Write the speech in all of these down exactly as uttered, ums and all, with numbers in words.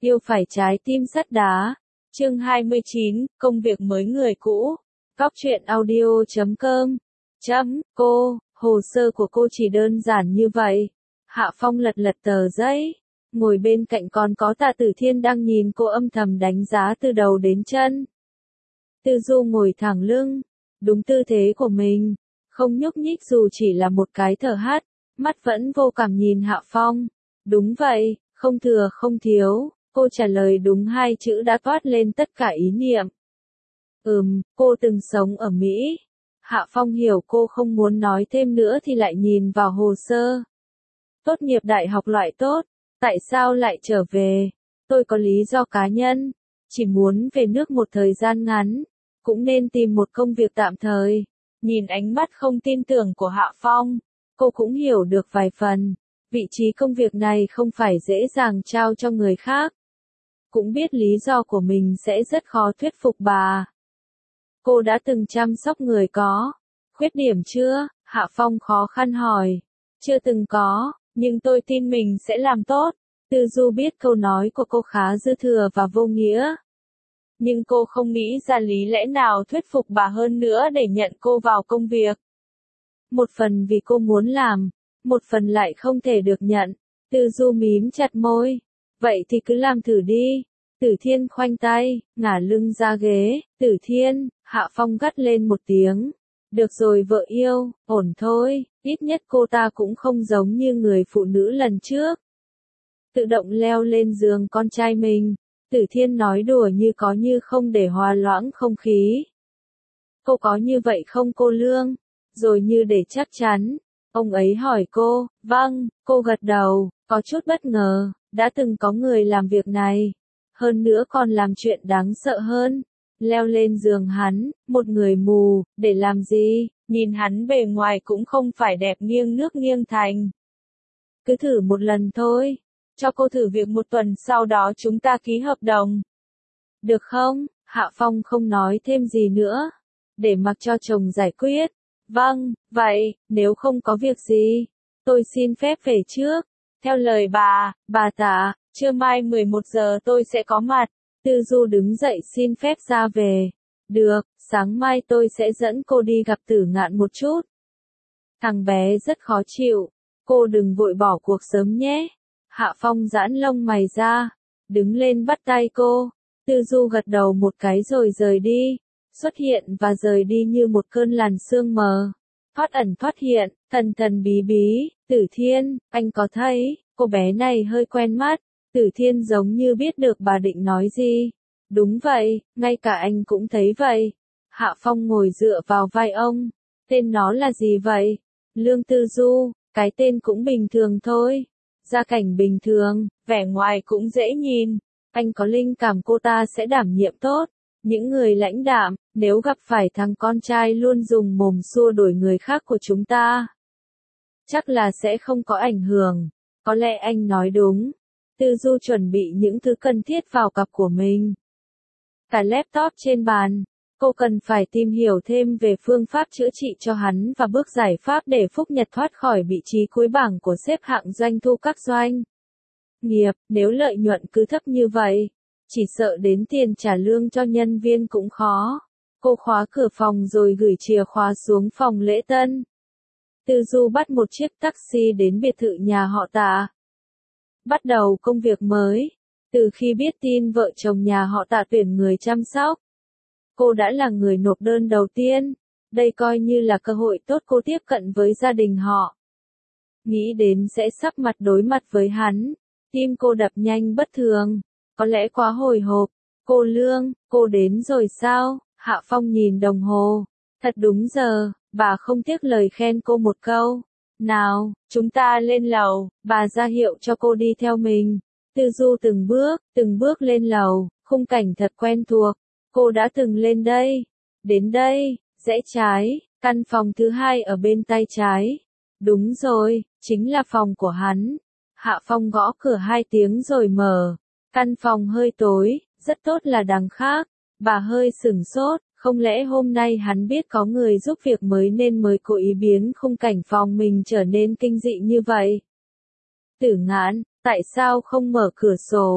Yêu phải trái tim sắt đá. Chương hai mươi chín, công việc mới người cũ. Góc truyện audio chấm com. Chấm, cô, hồ sơ của cô chỉ đơn giản như vậy. Hạ Phong lật lật tờ giấy. Ngồi bên cạnh còn có Tạ Tử Thiên đang nhìn cô âm thầm đánh giá từ đầu đến chân. Tư Du ngồi thẳng lưng, đúng tư thế của mình, không nhúc nhích dù chỉ là một cái thở hắt, mắt vẫn vô cảm nhìn Hạ Phong. Đúng vậy, không thừa không thiếu, cô trả lời đúng hai chữ đã toát lên tất cả ý niệm. Ừm, cô từng sống ở Mỹ. Hạ Phong hiểu cô không muốn nói thêm nữa thì lại nhìn vào hồ sơ. Tốt nghiệp đại học loại tốt, tại sao lại trở về? Tôi có lý do cá nhân, chỉ muốn về nước một thời gian ngắn, cũng nên tìm một công việc tạm thời. Nhìn ánh mắt không tin tưởng của Hạ Phong, cô cũng hiểu được vài phần, vị trí công việc này không phải dễ dàng trao cho người khác. Cũng biết lý do của mình sẽ rất khó thuyết phục bà. Cô đã từng chăm sóc người có khuyết điểm chưa? Hạ Phong khó khăn hỏi. Chưa từng có, nhưng tôi tin mình sẽ làm tốt. Tư Du biết câu nói của cô khá dư thừa và vô nghĩa. Nhưng cô không nghĩ ra lý lẽ nào thuyết phục bà hơn nữa để nhận cô vào công việc. Một phần vì cô muốn làm, một phần lại không thể được nhận. Tư Du mím chặt môi. Vậy thì cứ làm thử đi. Tử Thiên khoanh tay, ngả lưng ra ghế. Tử Thiên, Hạ Phong gắt lên một tiếng. Được rồi vợ yêu, ổn thôi, ít nhất cô ta cũng không giống như người phụ nữ lần trước. Tự động leo lên giường con trai mình. Tử Thiên nói đùa như có như không để hòa loãng không khí. Cô có như vậy không cô Lương? Rồi như để chắc chắn, ông ấy hỏi cô. Vâng, cô gật đầu, có chút bất ngờ, đã từng có người làm việc này. Hơn nữa còn làm chuyện đáng sợ hơn. Leo lên giường hắn, một người mù, để làm gì? Nhìn hắn bề ngoài cũng không phải đẹp nghiêng nước nghiêng thành. Cứ thử một lần thôi. Cho cô thử việc một tuần sau đó chúng ta ký hợp đồng. Được không? Hạ Phong không nói thêm gì nữa. Để mặc cho chồng giải quyết. Vâng, vậy, nếu không có việc gì, tôi xin phép về trước. Theo lời bà, bà Tạ, trưa mai mười một giờ tôi sẽ có mặt. Tư Du đứng dậy xin phép ra về. Được, sáng mai tôi sẽ dẫn cô đi gặp Tử Ngạn một chút. Thằng bé rất khó chịu. Cô đừng vội bỏ cuộc sớm nhé. Hạ Phong giãn lông mày ra, đứng lên bắt tay cô. Tư Du gật đầu một cái rồi rời đi, xuất hiện và rời đi như một cơn làn sương mờ. Thoát ẩn thoát hiện, thần thần bí bí. Tử Thiên, anh có thấy, cô bé này hơi quen mắt. Tử Thiên giống như biết được bà định nói gì. Đúng vậy, ngay cả anh cũng thấy vậy. Hạ Phong ngồi dựa vào vai ông. Tên nó là gì vậy? Lương Tư Du, cái tên cũng bình thường thôi. Gia cảnh bình thường, vẻ ngoài cũng dễ nhìn. Anh có linh cảm cô ta sẽ đảm nhiệm tốt. Những người lãnh đạm, nếu gặp phải thằng con trai luôn dùng mồm xua đuổi người khác của chúng ta, chắc là sẽ không có ảnh hưởng. Có lẽ anh nói đúng. Tư Du chuẩn bị những thứ cần thiết vào cặp của mình. Cả laptop trên bàn. Cô cần phải tìm hiểu thêm về phương pháp chữa trị cho hắn và bước giải pháp để Phúc Nhật thoát khỏi vị trí cuối bảng của xếp hạng doanh thu các doanh nghiệp. Nếu lợi nhuận cứ thấp như vậy, chỉ sợ đến tiền trả lương cho nhân viên cũng khó. Cô khóa cửa phòng rồi gửi chìa khóa xuống phòng lễ tân. Tư Du bắt một chiếc taxi đến biệt thự nhà họ Tạ. Bắt đầu công việc mới. Từ khi biết tin vợ chồng nhà họ Tạ tuyển người chăm sóc, cô đã là người nộp đơn đầu tiên. Đây coi như là cơ hội tốt cô tiếp cận với gia đình họ. Nghĩ đến sẽ sắp mặt đối mặt với hắn, tim cô đập nhanh bất thường. Có lẽ quá hồi hộp. Cô Lương, cô đến rồi sao? Hạ Phong nhìn đồng hồ. Thật đúng giờ, bà không tiếc lời khen cô một câu. Nào, chúng ta lên lầu, bà ra hiệu cho cô đi theo mình. Tư Du từng bước, từng bước lên lầu, khung cảnh thật quen thuộc. Cô đã từng lên đây, đến đây, rẽ trái, căn phòng thứ hai ở bên tay trái. Đúng rồi, chính là phòng của hắn. Hạ Phong gõ cửa hai tiếng rồi mở. Căn phòng hơi tối, rất tốt là đằng khác. Bà hơi sửng sốt, không lẽ hôm nay hắn biết có người giúp việc mới nên mới cố ý biến khung cảnh phòng mình trở nên kinh dị như vậy. Tử Ngạn, tại sao không mở cửa sổ?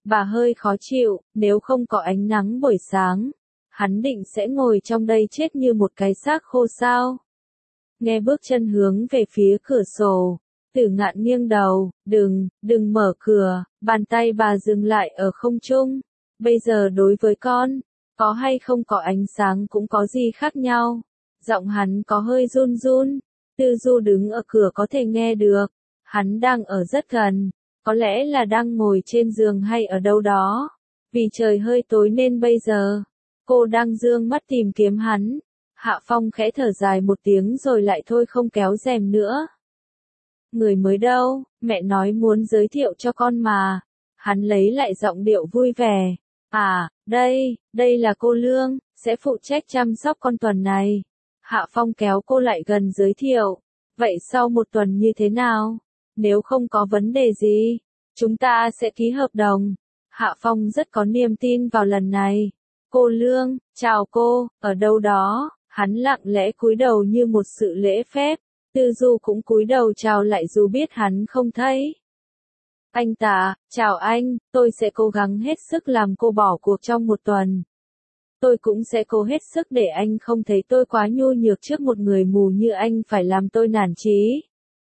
Bà hơi khó chịu, nếu không có ánh nắng buổi sáng, hắn định sẽ ngồi trong đây chết như một cái xác khô sao. Nghe bước chân hướng về phía cửa sổ, Tử Ngạn nghiêng đầu, đừng, đừng mở cửa, bàn tay bà dừng lại ở không trung. Bây giờ đối với con, có hay không có ánh sáng cũng có gì khác nhau. Giọng hắn có hơi run run, Tư Du đứng ở cửa có thể nghe được, hắn đang ở rất gần, có lẽ là đang ngồi trên giường hay ở đâu đó. Vì trời hơi tối nên bây giờ, cô đang dương mắt tìm kiếm hắn. Hạ Phong khẽ thở dài một tiếng rồi lại thôi không kéo rèm nữa. Người mới đâu, mẹ nói muốn giới thiệu cho con mà. Hắn lấy lại giọng điệu vui vẻ. À, đây, đây là cô Lương, sẽ phụ trách chăm sóc con tuần này. Hạ Phong kéo cô lại gần giới thiệu. Vậy sau một tuần như thế nào? Nếu không có vấn đề gì, chúng ta sẽ ký hợp đồng. Hạ Phong rất có niềm tin vào lần này. Cô Lương, chào cô, ở đâu đó, hắn lặng lẽ cúi đầu như một sự lễ phép. Tư Du cũng cúi đầu chào lại dù biết hắn không thấy. Anh Tạ, chào anh, tôi sẽ cố gắng hết sức làm cô bỏ cuộc trong một tuần. Tôi cũng sẽ cố hết sức để anh không thấy tôi quá nhu nhược trước một người mù như anh phải làm tôi nản chí.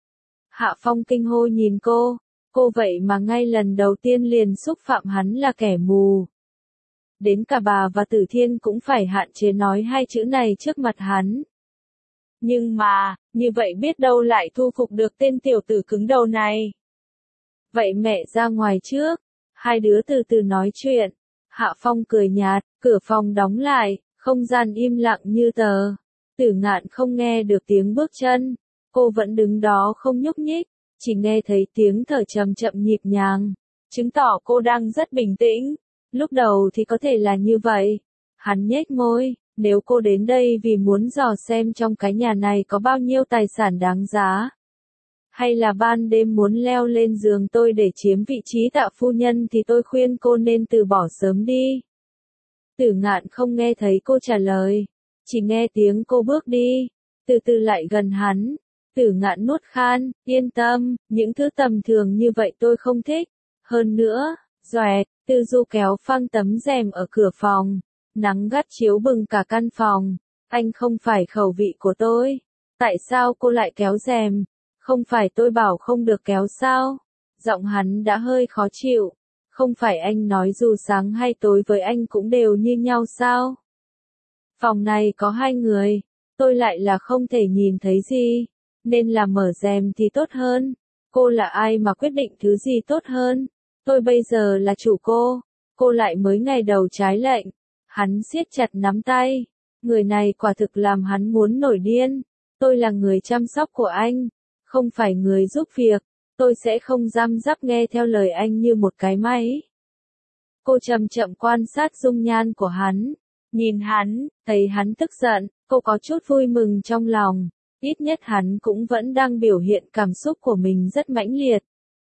Hạ Phong kinh hô nhìn cô, cô vậy mà ngay lần đầu tiên liền xúc phạm hắn là kẻ mù. Đến cả bà và Tử Thiên cũng phải hạn chế nói hai chữ này trước mặt hắn. Nhưng mà, như vậy biết đâu lại thu phục được tên tiểu tử cứng đầu này. Vậy mẹ ra ngoài trước, hai đứa từ từ nói chuyện. Hạ Phong cười nhạt, cửa phòng đóng lại, không gian im lặng như tờ. Tử Ngạn không nghe được tiếng bước chân, cô vẫn đứng đó không nhúc nhích, chỉ nghe thấy tiếng thở chậm chậm nhịp nhàng, chứng tỏ cô đang rất bình tĩnh. Lúc đầu thì có thể là như vậy. Hắn nhếch môi, nếu cô đến đây vì muốn dò xem trong cái nhà này có bao nhiêu tài sản đáng giá, hay là ban đêm muốn leo lên giường tôi để chiếm vị trí Tạ phu nhân thì tôi khuyên cô nên từ bỏ sớm đi. Tử Ngạn không nghe thấy cô trả lời, chỉ nghe tiếng cô bước đi, từ từ lại gần hắn. Tử Ngạn nuốt khan, yên tâm, những thứ tầm thường như vậy tôi không thích. Hơn nữa, doẹt, Tư Du kéo phăng tấm rèm ở cửa phòng, nắng gắt chiếu bừng cả căn phòng. Anh không phải khẩu vị của tôi. Tại sao cô lại kéo rèm? Không phải tôi bảo không được kéo sao? Giọng hắn đã hơi khó chịu. Không phải anh nói dù sáng hay tối với anh cũng đều như nhau sao? Phòng này có hai người, tôi lại là không thể nhìn thấy gì, nên là mở rèm thì tốt hơn. Cô là ai mà quyết định thứ gì tốt hơn? Tôi bây giờ là chủ cô, cô lại mới ngày đầu trái lệnh. Hắn siết chặt nắm tay, người này quả thực làm hắn muốn nổi điên. Tôi là người chăm sóc của anh, không phải người giúp việc, tôi sẽ không răm rắp nghe theo lời anh như một cái máy. Cô chậm chậm quan sát dung nhan của hắn, nhìn hắn, thấy hắn tức giận, cô có chút vui mừng trong lòng, ít nhất hắn cũng vẫn đang biểu hiện cảm xúc của mình rất mãnh liệt.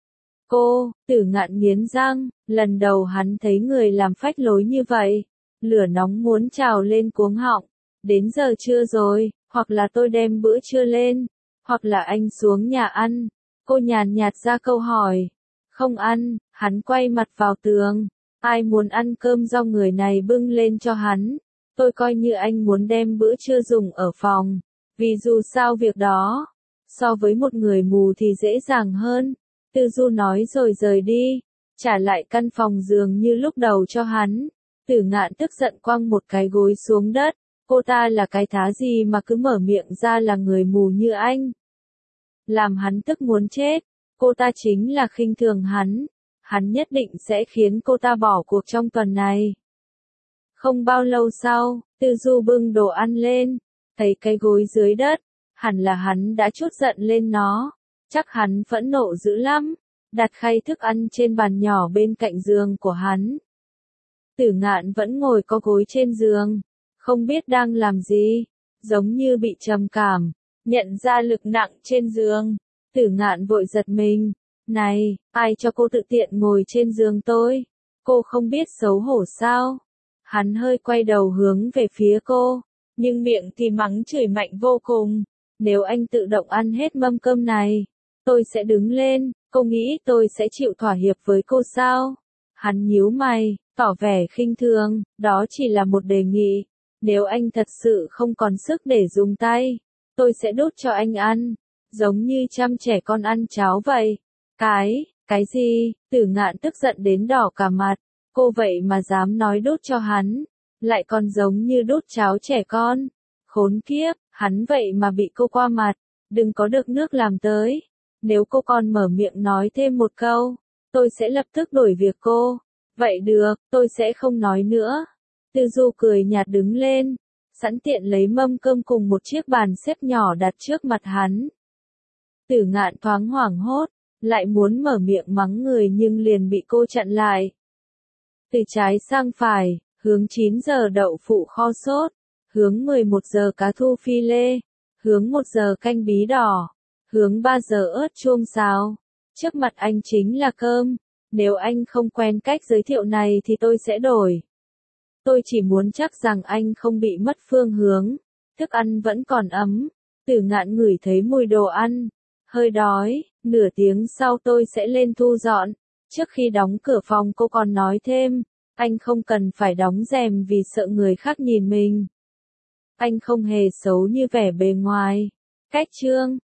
Cô, Tử Ngạn nghiến răng, lần đầu hắn thấy người làm phách lối như vậy, lửa nóng muốn trào lên cuống họng. Đến giờ trưa rồi, hoặc là tôi đem bữa trưa lên, hoặc là anh xuống nhà ăn. Cô nhàn nhạt ra câu hỏi. Không ăn, hắn quay mặt vào tường. Ai muốn ăn cơm do người này bưng lên cho hắn. Tôi coi như anh muốn đem bữa trưa dùng ở phòng. Vì dù sao việc đó, so với một người mù thì dễ dàng hơn. Tư Du nói rồi rời đi, trả lại căn phòng giường như lúc đầu cho hắn. Tử Ngạn tức giận quăng một cái gối xuống đất. Cô ta là cái thá gì mà cứ mở miệng ra là người mù như anh. Làm hắn tức muốn chết. Cô ta chính là khinh thường hắn. Hắn nhất định sẽ khiến cô ta bỏ cuộc trong tuần này. Không bao lâu sau, Tư Du bưng đồ ăn lên, thấy cái gối dưới đất, hẳn là hắn đã trút giận lên nó. Chắc hắn phẫn nộ dữ lắm, đặt khay thức ăn trên bàn nhỏ bên cạnh giường của hắn. Tử Ngạn vẫn ngồi có gối trên giường, không biết đang làm gì, giống như bị trầm cảm, nhận ra lực nặng trên giường. Tử Ngạn vội giật mình, này, ai cho cô tự tiện ngồi trên giường tôi? Cô không biết xấu hổ sao? Hắn hơi quay đầu hướng về phía cô, nhưng miệng thì mắng chửi mạnh vô cùng. Nếu anh tự động ăn hết mâm cơm này, tôi sẽ đứng lên. Cô nghĩ tôi sẽ chịu thỏa hiệp với cô sao? Hắn nhíu mày, tỏ vẻ khinh thường, đó chỉ là một đề nghị. Nếu anh thật sự không còn sức để dùng tay, tôi sẽ đút cho anh ăn, giống như chăm trẻ con ăn cháo vậy. Cái, cái gì? Tử Ngạn tức giận đến đỏ cả mặt, cô vậy mà dám nói đút cho hắn, lại còn giống như đút cháo trẻ con. Khốn kiếp, hắn vậy mà bị cô qua mặt, đừng có được nước làm tới. Nếu cô còn mở miệng nói thêm một câu, tôi sẽ lập tức đổi việc cô. Vậy được, tôi sẽ không nói nữa. Tư Du cười nhạt đứng lên, sẵn tiện lấy mâm cơm cùng một chiếc bàn xếp nhỏ đặt trước mặt hắn. Tử Ngạn thoáng hoảng hốt, lại muốn mở miệng mắng người nhưng liền bị cô chặn lại. Từ trái sang phải, hướng chín giờ đậu phụ kho sốt, hướng mười một giờ cá thu phi lê, hướng một giờ canh bí đỏ, hướng ba giờ ớt chuông xào. Trước mặt anh chính là cơm, nếu anh không quen cách giới thiệu này thì tôi sẽ đổi. Tôi chỉ muốn chắc rằng anh không bị mất phương hướng, thức ăn vẫn còn ấm. Tử Ngạn ngửi thấy mùi đồ ăn, hơi đói, nửa tiếng sau tôi sẽ lên thu dọn. Trước khi đóng cửa phòng cô còn nói thêm, anh không cần phải đóng rèm vì sợ người khác nhìn mình. Anh không hề xấu như vẻ bề ngoài. Cách chương